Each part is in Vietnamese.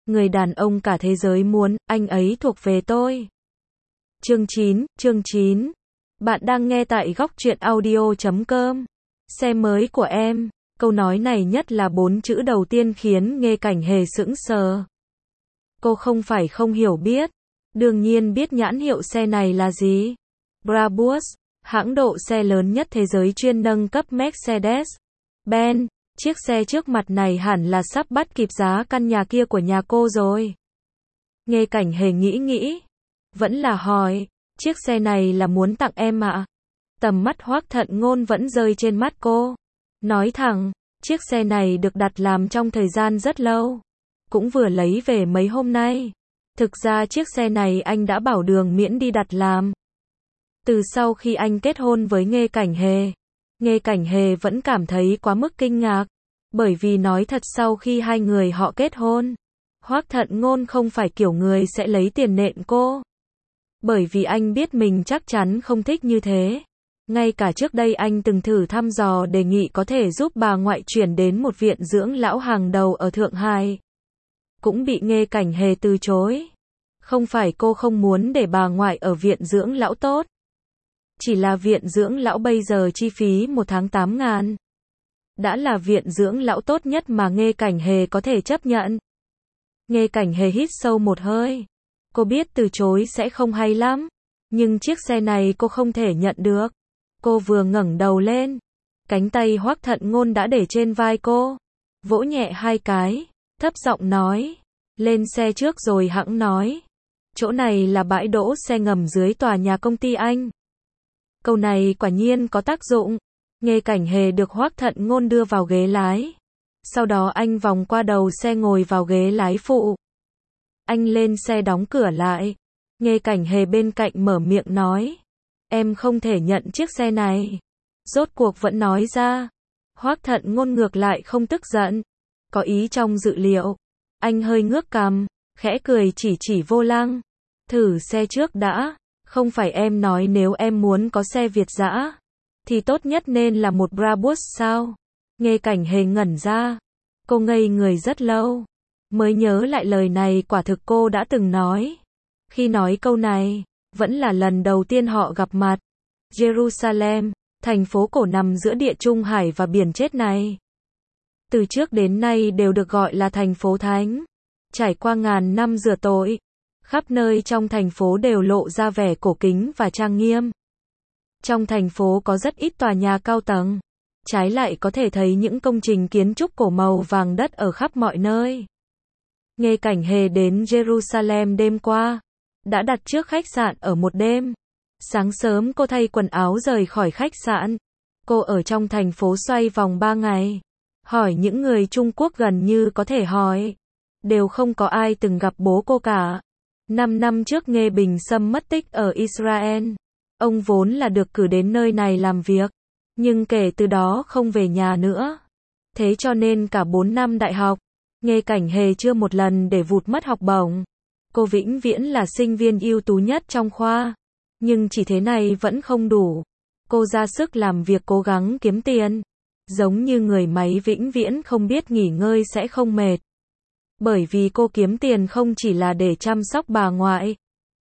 Người đàn ông cả thế giới muốn, anh ấy thuộc về tôi. Chương 9. Bạn đang nghe tại góc truyện audio.com. Xe mới của em. Câu nói này nhất là 4 chữ đầu tiên khiến Nghê Cảnh Hề sững sờ. Cô không phải không hiểu biết. Đương nhiên biết nhãn hiệu xe này là gì. Brabus, hãng độ xe lớn nhất thế giới chuyên nâng cấp Mercedes-Benz. Chiếc xe trước mặt này hẳn là sắp bắt kịp giá căn nhà kia của nhà cô rồi. Nghê Cảnh Hề nghĩ. Vẫn là hỏi, chiếc xe này là muốn tặng em ạ? Tầm mắt Hoắc Thận Ngôn vẫn rơi trên mắt cô. Nói thẳng, chiếc xe này được đặt làm trong thời gian rất lâu. Cũng vừa lấy về mấy hôm nay. Thực ra chiếc xe này anh đã bảo Đường miễn đi đặt làm. Từ sau khi anh kết hôn với Nghê Cảnh Hề, Nghê Cảnh Hề vẫn cảm thấy quá mức kinh ngạc. Bởi vì nói thật sau khi hai người họ kết hôn, Hoắc Thận Ngôn không phải kiểu người sẽ lấy tiền nện cô. Bởi vì anh biết mình chắc chắn không thích như thế. Ngay cả trước đây anh từng thử thăm dò đề nghị có thể giúp bà ngoại chuyển đến một viện dưỡng lão hàng đầu ở Thượng Hải. Cũng bị Nghê Cảnh Hề từ chối. Không phải cô không muốn để bà ngoại ở viện dưỡng lão tốt. Chỉ là viện dưỡng lão bây giờ chi phí một tháng 8.000. Đã là viện dưỡng lão tốt nhất mà Nghê Cảnh Hề có thể chấp nhận. Nghê Cảnh Hề hít sâu một hơi. Cô biết từ chối sẽ không hay lắm. Nhưng chiếc xe này cô không thể nhận được. Cô vừa ngẩng đầu lên. Cánh tay Hoắc Thận Ngôn đã để trên vai cô. Vỗ nhẹ 2 cái. Thấp giọng nói. Lên xe trước rồi hẵng nói. Chỗ này là bãi đỗ xe ngầm dưới tòa nhà công ty anh. Câu này quả nhiên có tác dụng. Nghê Cảnh Hề được Hoắc Thận Ngôn đưa vào ghế lái. Sau đó anh vòng qua đầu xe ngồi vào ghế lái phụ. Anh lên xe đóng cửa lại. Nghê Cảnh Hề bên cạnh mở miệng nói. Em không thể nhận chiếc xe này. Rốt cuộc vẫn nói ra. Hoắc Thận Ngôn ngược lại không tức giận. Có ý trong dự liệu. Anh hơi ngước cằm, khẽ cười chỉ vô lăng. Thử xe trước đã. Không phải em nói nếu em muốn có xe Việt dã thì tốt nhất nên là một Brabus sao? Nghê Cảnh Hề ngẩn ra. Cô ngây người rất lâu. Mới nhớ lại lời này quả thực cô đã từng nói. Khi nói câu này, vẫn là lần đầu tiên họ gặp mặt. Jerusalem, thành phố cổ nằm giữa địa Trung Hải và biển chết này. Từ trước đến nay đều được gọi là thành phố thánh. Trải qua ngàn năm rửa tội. Khắp nơi trong thành phố đều lộ ra vẻ cổ kính và trang nghiêm. Trong thành phố có rất ít tòa nhà cao tầng. Trái lại có thể thấy những công trình kiến trúc cổ màu vàng đất ở khắp mọi nơi. Nghê Cảnh Hề đến Jerusalem đêm qua. Đã đặt trước khách sạn ở một đêm. Sáng sớm cô thay quần áo rời khỏi khách sạn. Cô ở trong thành phố xoay vòng 3 ngày. Hỏi những người Trung Quốc gần như có thể hỏi. Đều không có ai từng gặp bố cô cả. 5 năm trước Nghê Bình Sâm mất tích ở Israel. Ông vốn là được cử đến nơi này làm việc. Nhưng kể từ đó không về nhà nữa. Thế cho nên cả 4 năm đại học, Nghê Cảnh Hề chưa một lần để vụt mất học bổng. Cô vĩnh viễn là sinh viên ưu tú nhất trong khoa. Nhưng chỉ thế này vẫn không đủ. Cô ra sức làm việc cố gắng kiếm tiền. Giống như người máy vĩnh viễn không biết nghỉ ngơi sẽ không mệt. Bởi vì cô kiếm tiền không chỉ là để chăm sóc bà ngoại.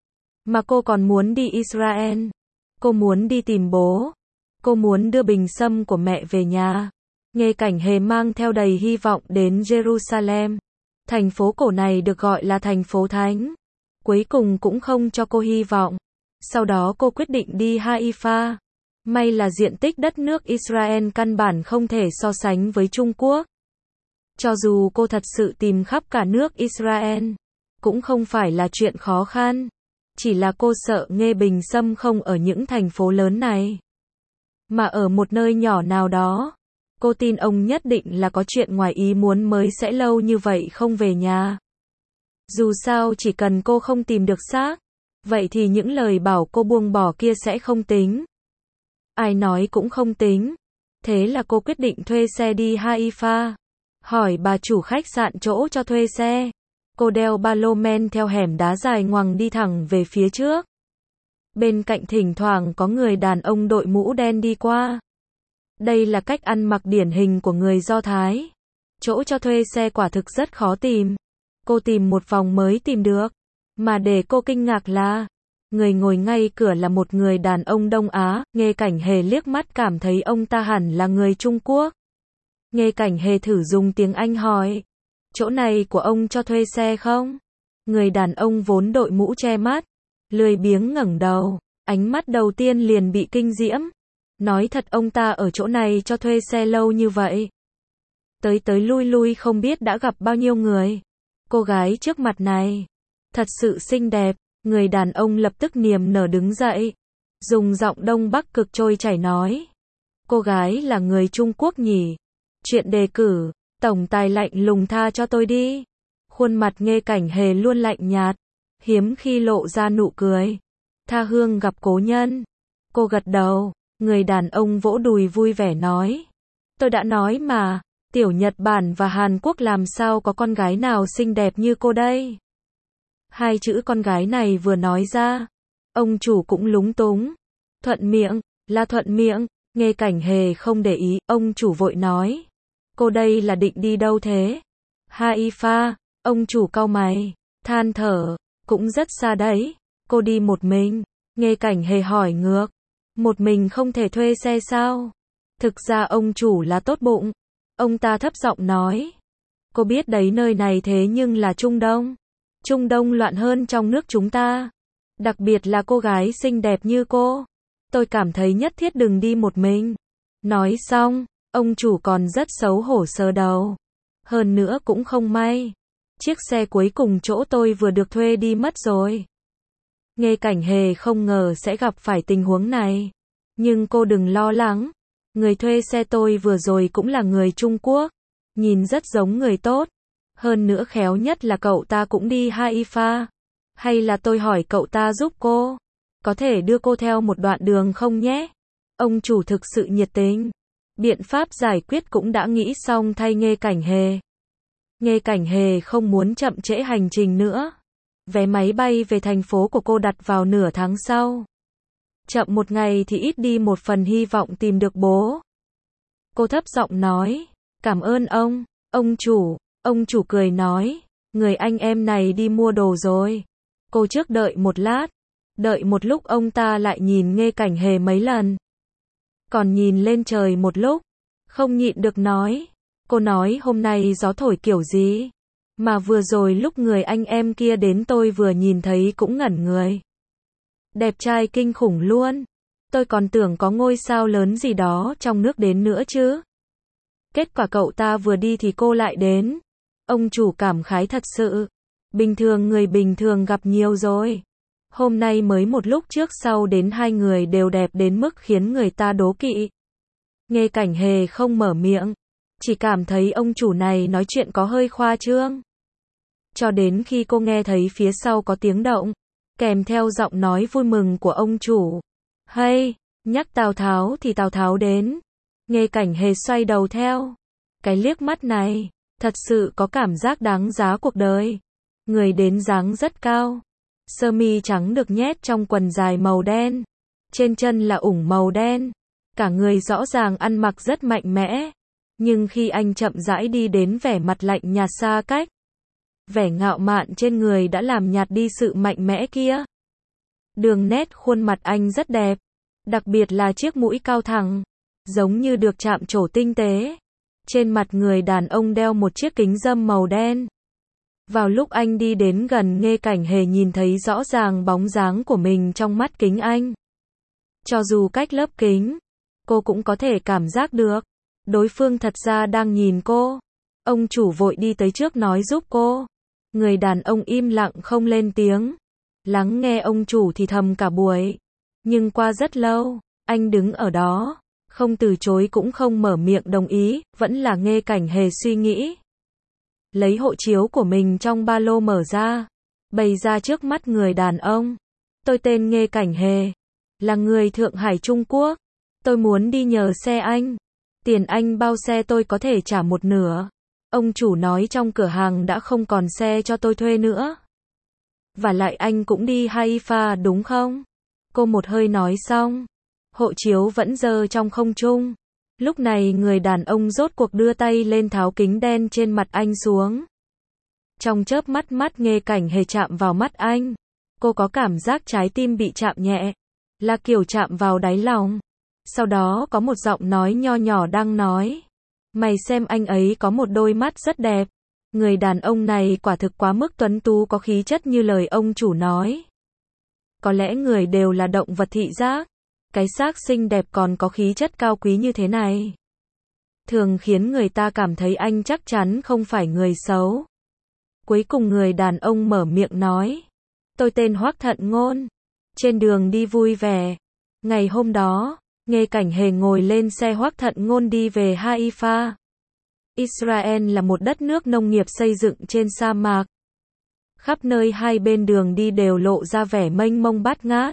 Mà cô còn muốn đi Israel. Cô muốn đi tìm bố. Cô muốn đưa bình sâm của mẹ về nhà. Nghê Cảnh Hề mang theo đầy hy vọng đến Jerusalem. Thành phố cổ này được gọi là thành phố thánh. Cuối cùng cũng không cho cô hy vọng. Sau đó cô quyết định đi Haifa. May là diện tích đất nước Israel căn bản không thể so sánh với Trung Quốc. Cho dù cô thật sự tìm khắp cả nước Israel, cũng không phải là chuyện khó khăn. Chỉ là cô sợ Nghê Bình Sâm không ở những thành phố lớn này, mà ở một nơi nhỏ nào đó. Cô tin ông nhất định là có chuyện ngoài ý muốn mới sẽ lâu như vậy không về nhà. Dù sao chỉ cần cô không tìm được xác, vậy thì những lời bảo cô buông bỏ kia sẽ không tính. Ai nói cũng không tính. Thế là cô quyết định thuê xe đi Haifa. Hỏi bà chủ khách sạn chỗ cho thuê xe. Cô đeo ba lô men theo hẻm đá dài ngoằng đi thẳng về phía trước. Bên cạnh thỉnh thoảng có người đàn ông đội mũ đen đi qua. Đây là cách ăn mặc điển hình của người Do Thái. Chỗ cho thuê xe quả thực rất khó tìm. cô tìm một vòng mới tìm được. Mà để cô kinh ngạc là, người ngồi ngay cửa là một người đàn ông Đông Á. Nghe Cảnh Hề liếc mắt cảm thấy ông ta hẳn là người Trung Quốc. Nghe Cảnh Hề thử dùng tiếng Anh hỏi, chỗ này của ông cho thuê xe không? Người đàn ông vốn đội mũ che mắt, lười biếng ngẩng đầu, ánh mắt đầu tiên liền bị kinh diễm. Nói thật, ông ta ở chỗ này cho thuê xe lâu như vậy. Tới tới lui lui không biết đã gặp bao nhiêu người. Cô gái trước mặt này, thật sự xinh đẹp. Người đàn ông lập tức niềm nở đứng dậy, dùng giọng Đông Bắc cực trôi chảy nói. Cô gái là người Trung Quốc nhỉ? Chuyện đề cử, tổng tài lạnh lùng tha cho tôi đi. Khuôn mặt Nghe Cảnh Hề luôn lạnh nhạt, hiếm khi lộ ra nụ cười. Tha hương gặp cố nhân. Cô gật đầu, người đàn ông vỗ đùi vui vẻ nói. Tôi đã nói mà, tiểu Nhật Bản và Hàn Quốc làm sao có con gái nào xinh đẹp như cô đây. Hai chữ con gái này vừa nói ra, ông chủ cũng lúng túng. Thuận miệng, là thuận miệng. Nghe Cảnh Hề không để ý, ông chủ vội nói. Cô đây là định đi đâu thế? Haifa, ông chủ cau mày, than thở, cũng rất xa đấy. Cô đi một mình. Nghe Cảnh Hề hỏi ngược. Một mình không thể thuê xe sao? Thực ra ông chủ là tốt bụng. Ông ta thấp giọng nói. Cô biết đấy, nơi này thế nhưng là Trung Đông. Trung Đông loạn hơn trong nước chúng ta. Đặc biệt là cô gái xinh đẹp như cô. Tôi cảm thấy nhất thiết đừng đi một mình. Nói xong, ông chủ còn rất xấu hổ sờ đầu. Hơn nữa cũng không may. Chiếc xe cuối cùng chỗ tôi vừa được thuê đi mất rồi. Nghe Cảnh Hề không ngờ sẽ gặp phải tình huống này. Nhưng cô đừng lo lắng. Người thuê xe tôi vừa rồi cũng là người Trung Quốc. Nhìn rất giống người tốt. Hơn nữa khéo nhất là cậu ta cũng đi Haifa. Hay là tôi hỏi cậu ta giúp cô? Có thể đưa cô theo một đoạn đường không nhé? Ông chủ thực sự nhiệt tình. Biện pháp giải quyết cũng đã nghĩ xong thay Nghe Cảnh Hề. Nghe Cảnh Hề không muốn chậm trễ hành trình nữa. Vé máy bay về thành phố của cô đặt vào nửa tháng sau. Chậm một ngày thì ít đi một phần hy vọng tìm được bố. Cô thấp giọng nói. Cảm ơn ông. Ông chủ cười nói. Người anh em này đi mua đồ rồi. Cô trước đợi một lát. Đợi một lúc ông ta lại nhìn Nghe Cảnh Hề mấy lần. Còn nhìn lên trời một lúc. Không nhịn được nói. Cô nói hôm nay gió thổi kiểu gì? Mà vừa rồi lúc người anh em kia đến tôi vừa nhìn thấy cũng ngẩn người. Đẹp trai kinh khủng luôn. Tôi còn tưởng có ngôi sao lớn gì đó trong nước đến nữa chứ. Kết quả cậu ta vừa đi thì cô lại đến. Ông chủ cảm khái thật sự. Bình thường người bình thường gặp nhiều rồi. Hôm nay mới một lúc trước sau đến hai người đều đẹp đến mức khiến người ta đố kỵ. Nghe Cảnh Hề không mở miệng. Chỉ cảm thấy ông chủ này nói chuyện có hơi khoa trương. Cho đến khi cô nghe thấy phía sau có tiếng động. Kèm theo giọng nói vui mừng của ông chủ. Hay, nhắc Tào Tháo thì Tào Tháo đến. Nghe Cảnh Hề xoay đầu theo. Cái liếc mắt này, thật sự có cảm giác đáng giá cuộc đời. Người đến dáng rất cao. Sơ mi trắng được nhét trong quần dài màu đen. Trên chân là ủng màu đen. Cả người rõ ràng ăn mặc rất mạnh mẽ. Nhưng khi anh chậm rãi đi đến vẻ mặt lạnh nhạt xa cách. Vẻ ngạo mạn trên người đã làm nhạt đi sự mạnh mẽ kia. Đường nét khuôn mặt anh rất đẹp. Đặc biệt là chiếc mũi cao thẳng. Giống như được chạm trổ tinh tế. Trên mặt người đàn ông đeo một chiếc kính râm màu đen. Vào lúc anh đi đến gần, Nghe Cảnh Hề nhìn thấy rõ ràng bóng dáng của mình trong mắt kính anh. Cho dù cách lớp kính, cô cũng có thể cảm giác được. Đối phương thật ra đang nhìn cô. Ông chủ vội đi tới trước nói giúp cô. Người đàn ông im lặng không lên tiếng. Lắng nghe ông chủ thì thầm cả buổi. Nhưng qua rất lâu, anh đứng ở đó. Không từ chối cũng không mở miệng đồng ý, vẫn là Nghe Cảnh Hề suy nghĩ. Lấy hộ chiếu của mình trong ba lô mở ra. Bày ra trước mắt người đàn ông. Tôi tên Nghe Cảnh Hề. Là người Thượng Hải Trung Quốc. Tôi muốn đi nhờ xe anh. Tiền anh bao xe tôi có thể trả một nửa. Ông chủ nói trong cửa hàng đã không còn xe cho tôi thuê nữa. Và lại anh cũng đi Haifa đúng không? Cô một hơi nói xong. Hộ chiếu vẫn giơ trong không trung. Lúc này người đàn ông rốt cuộc đưa tay lên tháo kính đen trên mặt anh xuống. Trong chớp mắt mắt Nghê Cảnh Hề chạm vào mắt anh. Cô có cảm giác trái tim bị chạm nhẹ. Là kiểu chạm vào đáy lòng. Sau đó có một giọng nói nho nhỏ đang nói. Mày xem anh ấy có một đôi mắt rất đẹp. Người đàn ông này quả thực quá mức tuấn tú có khí chất như lời ông chủ nói. Có lẽ người đều là động vật thị giác. Cái xác xinh đẹp còn có khí chất cao quý như thế này. Thường khiến người ta cảm thấy anh chắc chắn không phải người xấu. Cuối cùng người đàn ông mở miệng nói. Tôi tên Hoắc Thận Ngôn. Trên đường đi vui vẻ. Ngày hôm đó, Nghê Cảnh Hề ngồi lên xe Hoắc Thận Ngôn đi về Haifa. Israel là một đất nước nông nghiệp xây dựng trên sa mạc. Khắp nơi hai bên đường đi đều lộ ra vẻ mênh mông bát ngát.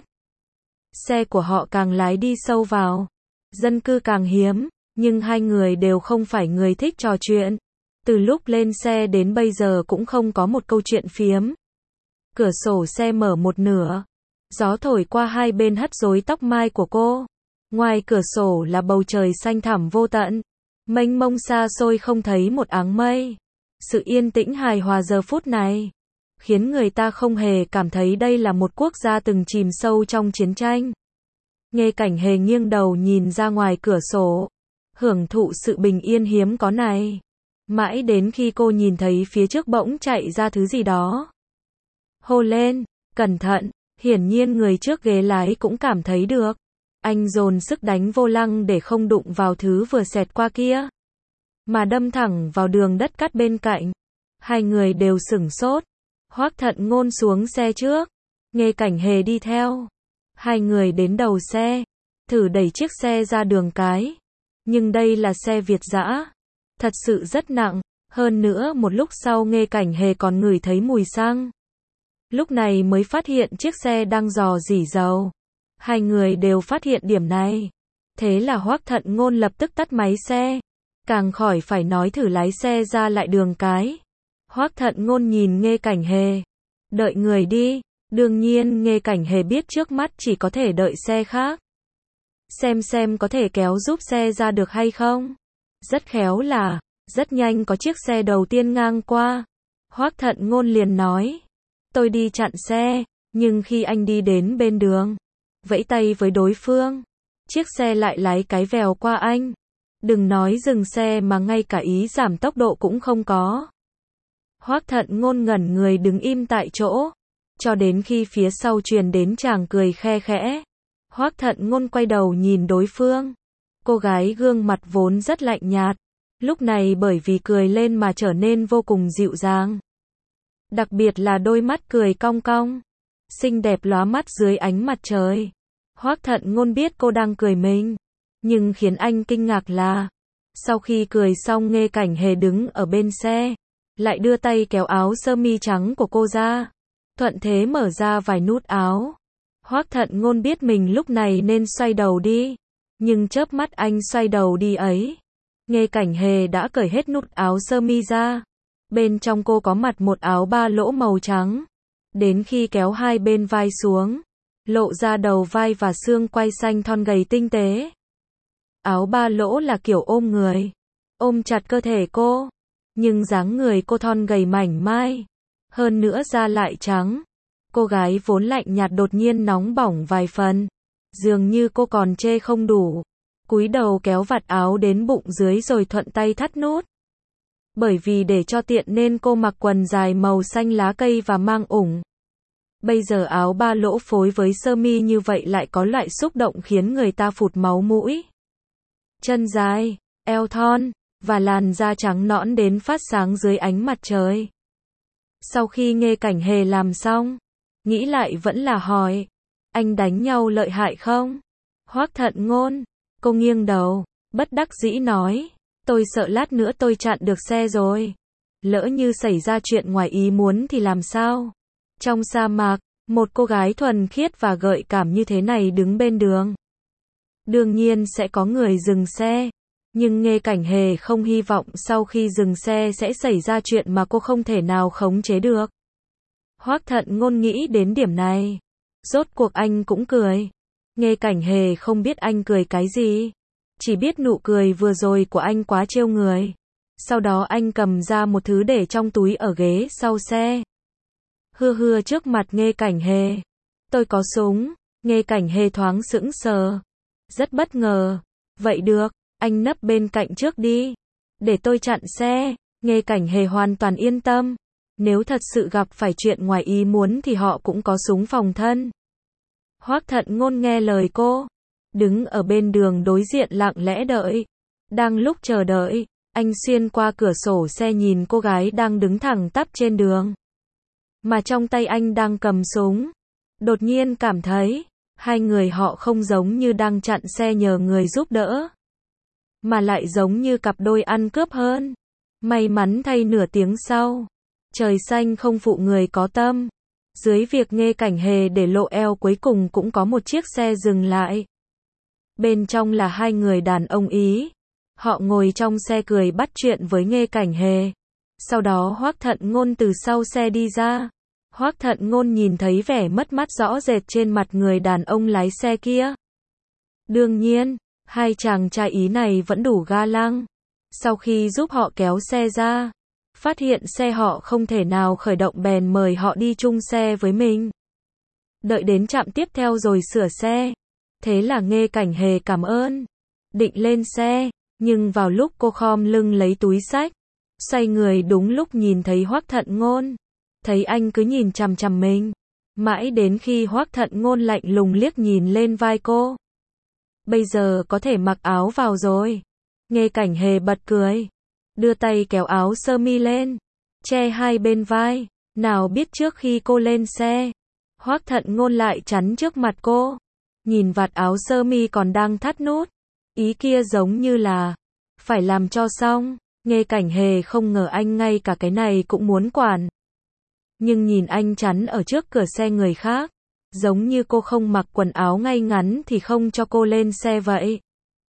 Xe của họ càng lái đi sâu vào. Dân cư càng hiếm, nhưng hai người đều không phải người thích trò chuyện. Từ lúc lên xe đến bây giờ cũng không có một câu chuyện phiếm. Cửa sổ xe mở một nửa. Gió thổi qua hai bên hất rối tóc mai của cô. Ngoài cửa sổ là bầu trời xanh thẳm vô tận. Mênh mông xa xôi không thấy một áng mây. Sự yên tĩnh hài hòa giờ phút này khiến người ta không hề cảm thấy đây là một quốc gia từng chìm sâu trong chiến tranh. Nghê Cảnh Hề nghiêng đầu nhìn ra ngoài cửa sổ, hưởng thụ sự bình yên hiếm có này. Mãi đến khi cô nhìn thấy phía trước bỗng chạy ra thứ gì đó. Hô lên, cẩn thận, hiển nhiên người trước ghế lái cũng cảm thấy được. Anh dồn sức đánh vô lăng để không đụng vào thứ vừa xẹt qua kia, mà đâm thẳng vào đường đất cát bên cạnh. Hai người đều sửng sốt. Hoắc Thận Ngôn xuống xe trước, Nghê Cảnh Hề đi theo. Hai người đến đầu xe, thử đẩy chiếc xe ra đường cái. Nhưng đây là xe Việt dã, thật sự rất nặng. Hơn nữa một lúc sau Nghê Cảnh Hề còn ngửi thấy mùi xăng. Lúc này mới phát hiện chiếc xe đang rò rỉ dầu. Hai người đều phát hiện điểm này. Thế là Hoắc Thận Ngôn lập tức tắt máy xe. Càng khỏi phải nói thử lái xe ra lại đường cái. Hoắc Thận Ngôn nhìn Nghê Cảnh Hề. Đợi người đi. Đương nhiên Nghê Cảnh Hề biết trước mắt chỉ có thể đợi xe khác. Xem có thể kéo giúp xe ra được hay không. Rất khéo là, rất nhanh có chiếc xe đầu tiên ngang qua. Hoắc Thận Ngôn liền nói. Tôi đi chặn xe, nhưng khi anh đi đến bên đường, vẫy tay với đối phương, chiếc xe lại lái cái vèo qua anh. Đừng nói dừng xe mà ngay cả ý giảm tốc độ cũng không có. Hoắc Thận Ngôn ngẩn người đứng im tại chỗ, cho đến khi phía sau truyền đến chàng cười khe khẽ. Hoắc Thận Ngôn quay đầu nhìn đối phương. Cô gái gương mặt vốn rất lạnh nhạt, lúc này bởi vì cười lên mà trở nên vô cùng dịu dàng. Đặc biệt là đôi mắt cười cong cong, xinh đẹp lóa mắt dưới ánh mặt trời. Hoắc Thận Ngôn biết cô đang cười mình, nhưng khiến anh kinh ngạc là, sau khi cười xong Nghê Cảnh Hề đứng ở bên xe, lại đưa tay kéo áo sơ mi trắng của cô ra, thuận thế mở ra vài nút áo. Hoắc Thận Ngôn biết mình lúc này nên xoay đầu đi, nhưng chớp mắt anh xoay đầu đi ấy, Nghê Cảnh Hề đã cởi hết nút áo sơ mi ra. Bên trong cô có mặc một áo ba lỗ màu trắng. Đến khi kéo hai bên vai xuống, lộ ra đầu vai và xương quai xanh thon gầy tinh tế. Áo ba lỗ là kiểu ôm người, ôm chặt cơ thể cô, nhưng dáng người cô thon gầy mảnh mai, hơn nữa da lại trắng. Cô gái vốn lạnh nhạt đột nhiên nóng bỏng vài phần, dường như cô còn chê không đủ. Cúi đầu kéo vạt áo đến bụng dưới rồi thuận tay thắt nút. Bởi vì để cho tiện nên cô mặc quần dài màu xanh lá cây và mang ủng. Bây giờ áo ba lỗ phối với sơ mi như vậy lại có loại xúc động khiến người ta phụt máu mũi. Chân dài, eo thon, và làn da trắng nõn đến phát sáng dưới ánh mặt trời. Sau khi Nghê Cảnh Hề làm xong, nghĩ lại vẫn là hỏi, anh đánh nhau lợi hại không? Hoắc Thận Ngôn, cô nghiêng đầu, bất đắc dĩ nói. Tôi sợ lát nữa tôi chặn được xe rồi. Lỡ như xảy ra chuyện ngoài ý muốn thì làm sao? Trong sa mạc, một cô gái thuần khiết và gợi cảm như thế này đứng bên đường. Đương nhiên sẽ có người dừng xe. Nhưng Nghê Cảnh Hề không hy vọng sau khi dừng xe sẽ xảy ra chuyện mà cô không thể nào khống chế được. Hoắc Thận Ngôn nghĩ đến điểm này. Rốt cuộc anh cũng cười. Nghê Cảnh Hề không biết anh cười cái gì. Chỉ biết nụ cười vừa rồi của anh quá trêu người. Sau đó anh cầm ra một thứ để trong túi ở ghế sau xe. Hưa trước mặt Nghê Cảnh Hề. Tôi có súng. Nghê Cảnh Hề thoáng sững sờ. Rất bất ngờ. Vậy được, anh nấp bên cạnh trước đi. Để tôi chặn xe. Nghê Cảnh Hề hoàn toàn yên tâm. Nếu thật sự gặp phải chuyện ngoài ý muốn thì họ cũng có súng phòng thân. Hoắc Thận Ngôn nghe lời cô. Đứng ở bên đường đối diện lặng lẽ đợi. Đang lúc chờ đợi, anh xuyên qua cửa sổ xe nhìn cô gái đang đứng thẳng tắp trên đường. Mà trong tay anh đang cầm súng. Đột nhiên cảm thấy, hai người họ không giống như đang chặn xe nhờ người giúp đỡ. Mà lại giống như cặp đôi ăn cướp hơn. May mắn thay nửa tiếng sau. Trời xanh không phụ người có tâm. Dưới việc Nghê Cảnh Hề để lộ eo cuối cùng cũng có một chiếc xe dừng lại. Bên trong là hai người đàn ông Ý. Họ ngồi trong xe cười bắt chuyện với Nghê Cảnh Hề. Sau đó Hoắc Thận Ngôn từ sau xe đi ra. Hoắc Thận Ngôn nhìn thấy vẻ mất mát rõ rệt trên mặt người đàn ông lái xe kia. Đương nhiên, hai chàng trai Ý này vẫn đủ ga lăng. Sau khi giúp họ kéo xe ra, phát hiện xe họ không thể nào khởi động bèn mời họ đi chung xe với mình. Đợi đến trạm tiếp theo rồi sửa xe. Thế là Nghê Cảnh Hề cảm ơn. Định lên xe, nhưng vào lúc cô khom lưng lấy túi xách, xoay người đúng lúc nhìn thấy Hoắc Thận Ngôn. Thấy anh cứ nhìn chằm chằm mình. Mãi đến khi Hoắc Thận Ngôn lạnh lùng liếc nhìn lên vai cô. Bây giờ có thể mặc áo vào rồi. Nghê Cảnh Hề bật cười. Đưa tay kéo áo sơ mi lên. Che hai bên vai. Nào biết trước khi cô lên xe, Hoắc Thận Ngôn lại chắn trước mặt cô. Nhìn vạt áo sơ mi còn đang thắt nút. Ý kia giống như là phải làm cho xong. Nghê Cảnh Hề không ngờ anh ngay cả cái này cũng muốn quản. Nhưng nhìn anh chắn ở trước cửa xe người khác, giống như cô không mặc quần áo ngay ngắn thì không cho cô lên xe vậy.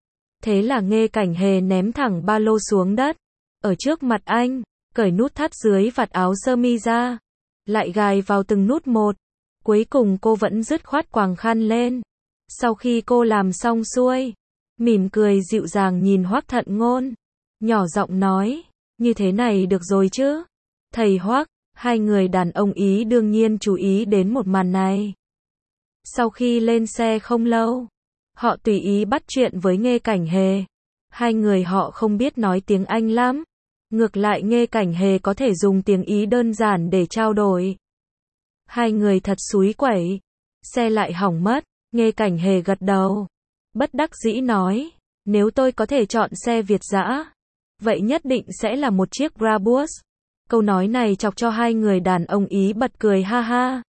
Thế là Nghê Cảnh Hề ném thẳng ba lô xuống đất. Ở trước mặt anh, cởi nút thắt dưới vạt áo sơ mi ra. Lại gài vào từng nút một. Cuối cùng cô vẫn dứt khoát quàng khăn lên. Sau khi cô làm xong xuôi, mỉm cười dịu dàng nhìn Hoắc Thận Ngôn. Nhỏ giọng nói, như thế này được rồi chứ. Thầy Hoắc, hai người đàn ông Ý đương nhiên chú ý đến một màn này. Sau khi lên xe không lâu, họ tùy ý bắt chuyện với Nghê Cảnh Hề. Hai người họ không biết nói tiếng Anh lắm. Ngược lại Nghê Cảnh Hề có thể dùng tiếng Ý đơn giản để trao đổi. Hai người thật xúi quẩy. Xe lại hỏng mất. Nghê Cảnh Hề gật đầu. Bất đắc dĩ nói, nếu tôi có thể chọn xe Việt dã, vậy nhất định sẽ là một chiếc Brabus. Câu nói này chọc cho hai người đàn ông Ý bật cười ha ha.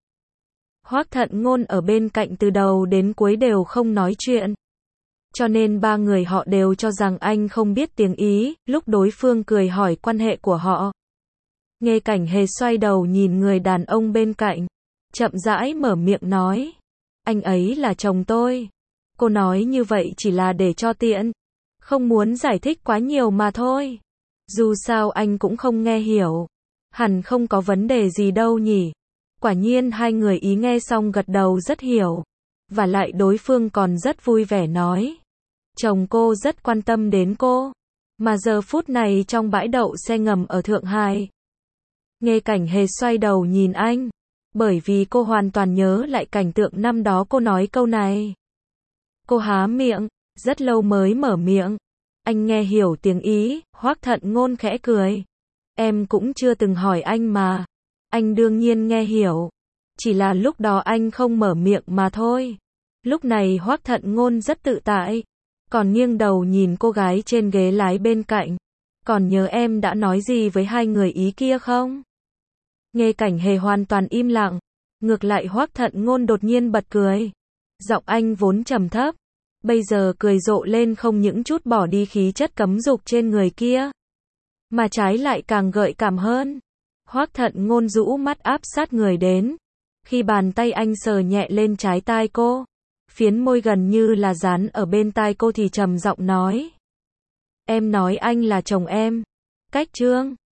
Hoắc Thận Ngôn ở bên cạnh từ đầu đến cuối đều không nói chuyện. Cho nên ba người họ đều cho rằng anh không biết tiếng Ý, lúc đối phương cười hỏi quan hệ của họ. Nghê Cảnh Hề xoay đầu nhìn người đàn ông bên cạnh, chậm rãi mở miệng nói, anh ấy là chồng tôi. Cô nói như vậy chỉ là để cho tiện, không muốn giải thích quá nhiều mà thôi. Dù sao anh cũng không nghe hiểu, hẳn không có vấn đề gì đâu nhỉ. Quả nhiên hai người Ý nghe xong gật đầu rất hiểu, và lại đối phương còn rất vui vẻ nói, chồng cô rất quan tâm đến cô, mà giờ phút này trong bãi đậu xe ngầm ở Thượng Hải. Nghê Cảnh Hề xoay đầu nhìn anh, bởi vì cô hoàn toàn nhớ lại cảnh tượng năm đó cô nói câu này. Cô há miệng, rất lâu mới mở miệng. Anh nghe hiểu tiếng Ý. Hoắc Thận Ngôn khẽ cười. Em cũng chưa từng hỏi anh mà. Anh đương nhiên nghe hiểu. Chỉ là lúc đó anh không mở miệng mà thôi. Lúc này Hoắc Thận Ngôn rất tự tại. Còn nghiêng đầu nhìn cô gái trên ghế lái bên cạnh. Còn nhớ em đã nói gì với hai người Ý kia không? Nghê Cảnh Hề hoàn toàn im lặng. Ngược lại Hoắc Thận Ngôn đột nhiên bật cười. Giọng anh vốn trầm thấp, bây giờ cười rộ lên, không những chút bỏ đi khí chất cấm dục trên người kia, mà trái lại càng gợi cảm hơn. Hoắc Thận Ngôn rũ mắt áp sát người đến. Khi bàn tay anh sờ nhẹ lên trái tai cô, phiến môi gần như là dán ở bên tai cô thì trầm giọng nói. Em nói anh là chồng em. Cách chương